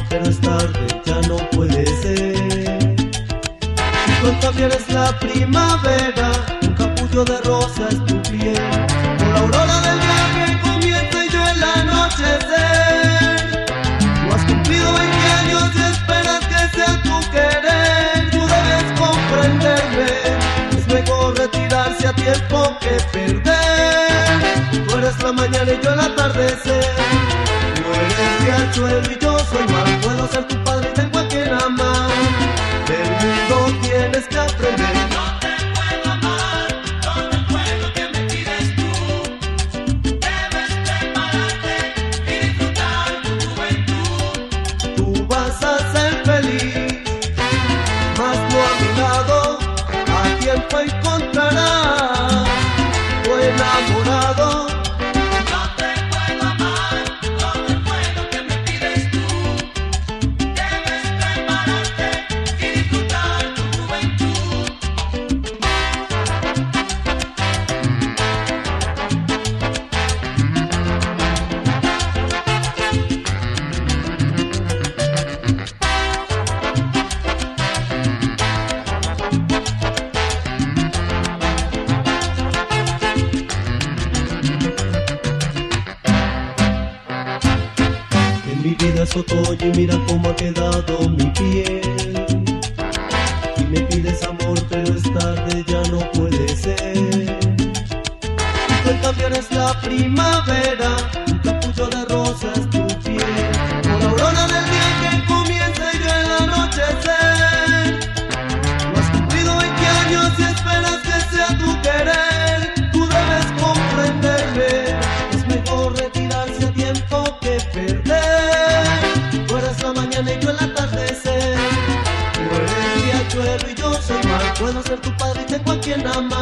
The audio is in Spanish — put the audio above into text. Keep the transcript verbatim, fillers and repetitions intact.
amor, pero es tarde, ya no puede ser. Y tú también eres la primavera, un capullo de rosa es tu piel. Con la aurora del día que comienza y yo el anochecer. No has cumplido veinte años y esperas que sea tu querer. Tú debes comprenderme, es mejor retirarse a tiempo que perder. Tú eres la mañana y yo el atardecer. Tú eres riachuelo y yo soy mar. Puedo ser tu padre y tengo a quien amar. Del mundo tienes que aprender. No te puedo amar con el fuego que me pides tú. Debes prepararte y disfrutar tu juventud. Tú vas a ser feliz, mas no a mi lado. A tiempo encontrarás tu enamorado. No te puedo amar con el fuego que me pides tú. Debes prepararte y disfrutar tu juventud. En mi vida es otoño y mira cómo ha quedado mi piel. Y me pides amor, pero es tarde, ya no puede ser. Y tú en cambio eres la primavera, un capullo de rosas tu piel. Con la aurora del día que comienza y yo el anochecer. No has cumplido veinte años y esperas que sea tu querer. Tú debes comprenderme, es mejor retirarse a tiempo que perder. Tú eres la mañana y yo el atardecer. Tú eres riachuelo y yo soy mar. Puedo ser tu padre y tengo a quien amar.